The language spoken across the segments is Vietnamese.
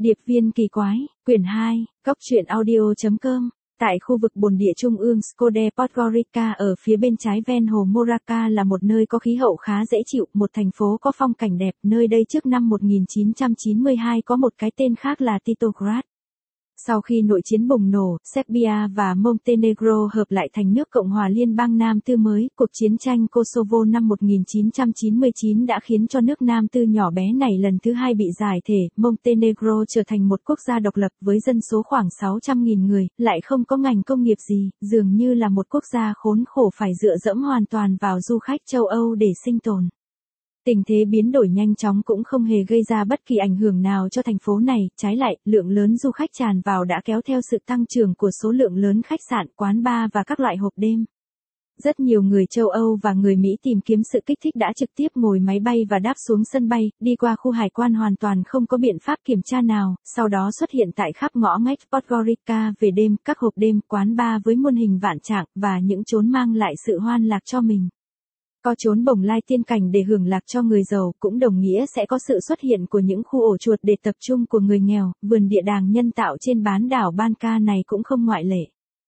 Điệp viên kỳ quái, quyển 2, Cốc truyện audio.com. Tại khu vực bồn địa trung ương Skode Podgorica ở phía bên trái ven hồ Moraca là một nơi có khí hậu khá dễ chịu, một thành phố có phong cảnh đẹp. Nơi đây trước năm 1992 có một cái tên khác là Titograd. Sau khi nội chiến bùng nổ, Serbia và Montenegro hợp lại thành nước Cộng hòa Liên bang Nam Tư mới, cuộc chiến tranh Kosovo năm 1999 đã khiến cho nước Nam Tư nhỏ bé này lần thứ hai bị giải thể. Montenegro trở thành một quốc gia độc lập với dân số khoảng 600.000 người, lại không có ngành công nghiệp gì, dường như là một quốc gia khốn khổ phải dựa dẫm hoàn toàn vào du khách châu Âu để sinh tồn. Tình thế biến đổi nhanh chóng cũng không hề gây ra bất kỳ ảnh hưởng nào cho thành phố này, trái lại, lượng lớn du khách tràn vào đã kéo theo sự tăng trưởng của số lượng lớn khách sạn, quán bar và các loại hộp đêm. Rất nhiều người châu Âu và người Mỹ tìm kiếm sự kích thích đã trực tiếp ngồi máy bay và đáp xuống sân bay, đi qua khu hải quan hoàn toàn không có biện pháp kiểm tra nào, sau đó xuất hiện tại khắp ngõ ngách Podgorica về đêm, các hộp đêm, quán bar với muôn hình vạn trạng và những chốn mang lại sự hoan lạc cho mình. Có chốn bồng lai tiên cảnh để hưởng lạc cho người giàu, cũng đồng nghĩa sẽ có sự xuất hiện của những khu ổ chuột để tập trung của người nghèo, vườn địa đàng nhân tạo trên bán đảo Banca này cũng không ngoại lệ.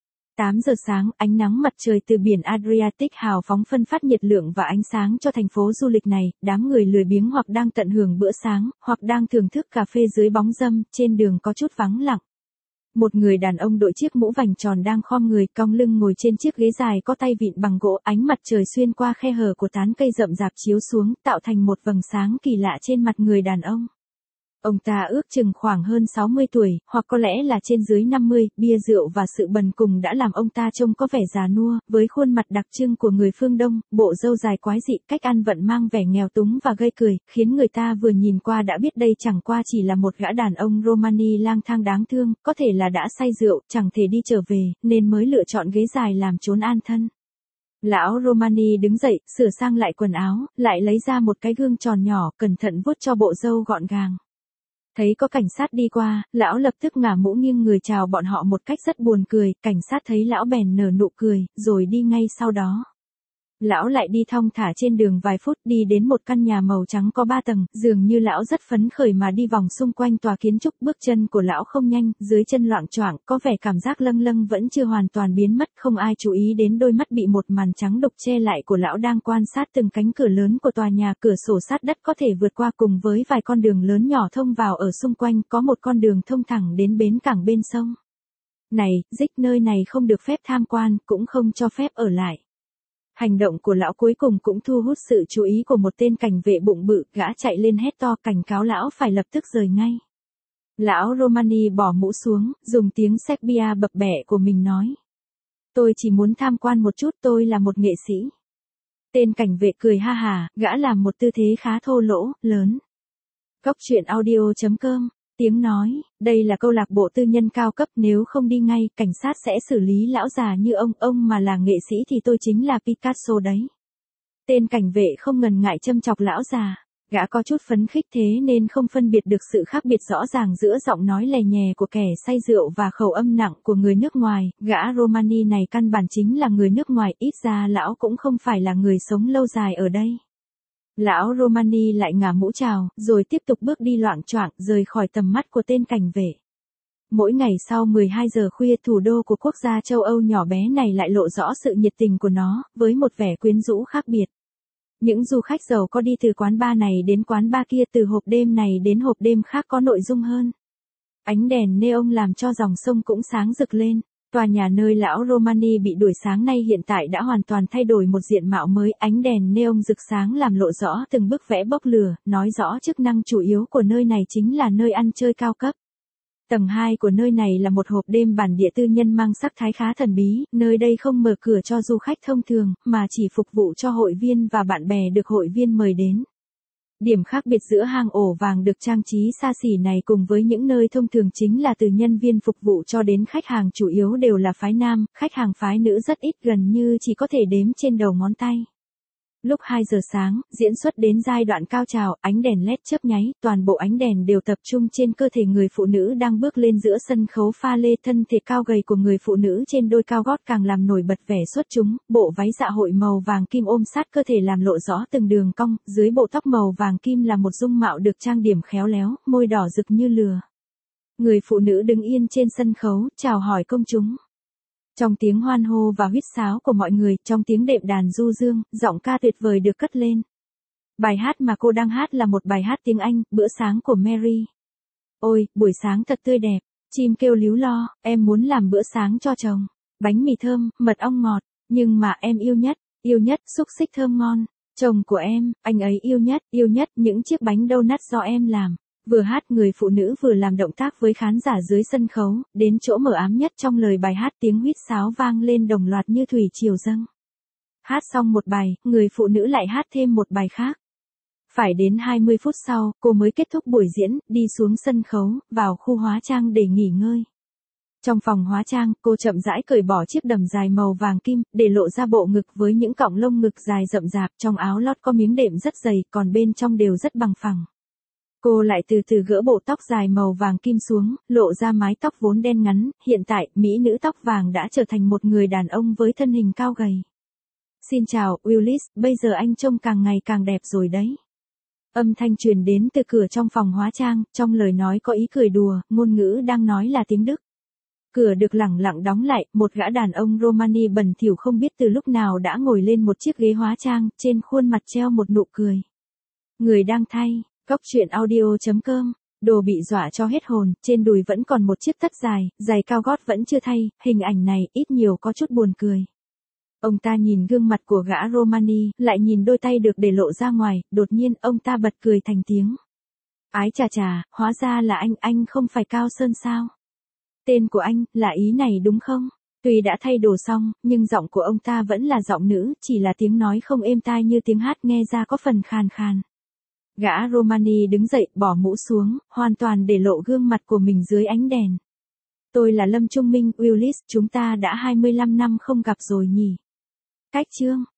8 giờ sáng, ánh nắng mặt trời từ biển Adriatic hào phóng phân phát nhiệt lượng và ánh sáng cho thành phố du lịch này, đám người lười biếng hoặc đang tận hưởng bữa sáng, hoặc đang thưởng thức cà phê dưới bóng râm, trên đường có chút vắng lặng. Một người đàn ông đội chiếc mũ vành tròn đang khom người cong lưng ngồi trên chiếc ghế dài có tay vịn bằng gỗ, ánh mặt trời xuyên qua khe hở của tán cây rậm rạp chiếu xuống, tạo thành một vầng sáng kỳ lạ trên mặt người đàn ông. Ông ta ước chừng khoảng hơn 60 tuổi, hoặc có lẽ là trên dưới 50, bia rượu và sự bần cùng đã làm ông ta trông có vẻ già nua, với khuôn mặt đặc trưng của người phương Đông, bộ râu dài quái dị, cách ăn vận mang vẻ nghèo túng và gây cười, khiến người ta vừa nhìn qua đã biết đây chẳng qua chỉ là một gã đàn ông Romani lang thang đáng thương, có thể là đã say rượu, chẳng thể đi trở về, nên mới lựa chọn ghế dài làm chốn an thân. Lão Romani đứng dậy, sửa sang lại quần áo, lại lấy ra một cái gương tròn nhỏ, cẩn thận vuốt cho bộ râu gọn gàng. Thấy có cảnh sát đi qua, lão lập tức ngả mũ nghiêng người chào bọn họ một cách rất buồn cười, cảnh sát thấy lão bèn nở nụ cười, rồi đi ngay sau đó. Lão lại đi thong thả trên đường vài phút, đi đến một căn nhà màu trắng có 3 tầng, dường như lão rất phấn khởi mà đi vòng xung quanh tòa kiến trúc, bước chân của lão không nhanh, dưới chân loạng choạng, có vẻ cảm giác lâng lâng vẫn chưa hoàn toàn biến mất, không ai chú ý đến đôi mắt bị một màn trắng đục che lại của lão đang quan sát từng cánh cửa lớn của tòa nhà, cửa sổ sát đất có thể vượt qua cùng với vài con đường lớn nhỏ thông vào ở xung quanh, có một con đường thông thẳng đến bến cảng bên sông. Này, nơi này không được phép tham quan, cũng không cho phép ở lại. Hành động của lão cuối cùng cũng thu hút sự chú ý của một tên cảnh vệ bụng bự, gã chạy lên hét to cảnh cáo lão phải lập tức rời ngay. Lão Romani bỏ mũ xuống, dùng tiếng Serbia bập bẹ của mình nói. Tôi chỉ muốn tham quan một chút, tôi là một nghệ sĩ. Tên cảnh vệ cười ha hả, gã làm một tư thế khá thô lỗ, lớn. Cốc truyện audio.com. Tiếng nói, đây là câu lạc bộ tư nhân cao cấp, nếu không đi ngay, cảnh sát sẽ xử lý lão già như ông mà là nghệ sĩ thì tôi chính là Picasso đấy. Tên cảnh vệ không ngần ngại châm chọc lão già, gã có chút phấn khích thế nên không phân biệt được sự khác biệt rõ ràng giữa giọng nói lè nhè của kẻ say rượu và khẩu âm nặng của người nước ngoài, gã Romani này căn bản chính là người nước ngoài, ít ra lão cũng không phải là người sống lâu dài ở đây. Lão Romani lại ngả mũ chào, rồi tiếp tục bước đi loạng choạng, rời khỏi tầm mắt của tên cảnh vệ. Mỗi ngày sau 12 giờ khuya, thủ đô của quốc gia châu Âu nhỏ bé này lại lộ rõ sự nhiệt tình của nó, với một vẻ quyến rũ khác biệt. Những du khách giàu có đi từ quán bar này đến quán bar kia, từ hộp đêm này đến hộp đêm khác có nội dung hơn. Ánh đèn neon làm cho dòng sông cũng sáng rực lên. Tòa nhà nơi lão Romani bị đuổi sáng nay hiện tại đã hoàn toàn thay đổi một diện mạo mới, ánh đèn neon rực sáng làm lộ rõ từng bức vẽ bốc lửa, nói rõ chức năng chủ yếu của nơi này chính là nơi ăn chơi cao cấp. Tầng 2 của nơi này là một hộp đêm bản địa tư nhân mang sắc thái khá thần bí, nơi đây không mở cửa cho du khách thông thường, mà chỉ phục vụ cho hội viên và bạn bè được hội viên mời đến. Điểm khác biệt giữa hang ổ vàng được trang trí xa xỉ này cùng với những nơi thông thường chính là từ nhân viên phục vụ cho đến khách hàng chủ yếu đều là phái nam, khách hàng phái nữ rất ít, gần như chỉ có thể đếm trên đầu ngón tay. Lúc 2 giờ sáng, diễn xuất đến giai đoạn cao trào, ánh đèn LED chớp nháy, toàn bộ ánh đèn đều tập trung trên cơ thể người phụ nữ đang bước lên giữa sân khấu pha lê, thân thể cao gầy của người phụ nữ trên đôi cao gót càng làm nổi bật vẻ xuất chúng, bộ váy dạ hội màu vàng kim ôm sát cơ thể làm lộ rõ từng đường cong, dưới bộ tóc màu vàng kim là một dung mạo được trang điểm khéo léo, môi đỏ rực như lửa. Người phụ nữ đứng yên trên sân khấu, chào hỏi công chúng. Trong tiếng hoan hô và huýt sáo của mọi người, trong tiếng đệm đàn du dương, giọng ca tuyệt vời được cất lên. Bài hát mà cô đang hát là một bài hát tiếng Anh, Bữa sáng của Mary. Ôi, buổi sáng thật tươi đẹp. Chim kêu líu lo, em muốn làm bữa sáng cho chồng. Bánh mì thơm, mật ong ngọt, nhưng mà em yêu nhất, xúc xích thơm ngon. Chồng của em, anh ấy yêu nhất những chiếc bánh donut do em làm. Vừa hát người phụ nữ vừa làm động tác với khán giả dưới sân khấu, đến chỗ mờ ám nhất trong lời bài hát tiếng huýt sáo vang lên đồng loạt như thủy triều dâng. Hát xong một bài, người phụ nữ lại hát thêm một bài khác. Phải đến 20 phút sau, cô mới kết thúc buổi diễn, đi xuống sân khấu, vào khu hóa trang để nghỉ ngơi. Trong phòng hóa trang, cô chậm rãi cởi bỏ chiếc đầm dài màu vàng kim, để lộ ra bộ ngực với những cọng lông ngực dài rậm rạp, trong áo lót có miếng đệm rất dày, còn bên trong đều rất bằng phẳng. Cô lại từ từ gỡ bộ tóc dài màu vàng kim xuống, lộ ra mái tóc vốn đen ngắn, hiện tại, mỹ nữ tóc vàng đã trở thành một người đàn ông với thân hình cao gầy. Xin chào, Willis, bây giờ anh trông càng ngày càng đẹp rồi đấy. Âm thanh truyền đến từ cửa trong phòng hóa trang, trong lời nói có ý cười đùa, ngôn ngữ đang nói là tiếng Đức. Cửa được lẳng lặng đóng lại, một gã đàn ông Romani bẩn thỉu không biết từ lúc nào đã ngồi lên một chiếc ghế hóa trang, trên khuôn mặt treo một nụ cười. Người đang thay, Cóc truyện audio.com, đồ bị dọa cho hết hồn, trên đùi vẫn còn một chiếc tất dài, giày cao gót vẫn chưa thay, hình ảnh này ít nhiều có chút buồn cười. Ông ta nhìn gương mặt của gã Romani, lại nhìn đôi tay được để lộ ra ngoài, đột nhiên ông ta bật cười thành tiếng. Ái chà chà, hóa ra là anh không phải Cao Sơn sao? Tên của anh, là ý này đúng không? Tuy đã thay đồ xong, nhưng giọng của ông ta vẫn là giọng nữ, chỉ là tiếng nói không êm tai như tiếng hát nghe ra có phần khàn khàn. Gã Romani đứng dậy, bỏ mũ xuống, hoàn toàn để lộ gương mặt của mình dưới ánh đèn. Tôi là Lâm Trung Minh, Willis, chúng ta đã 25 năm không gặp rồi nhỉ? Cách chương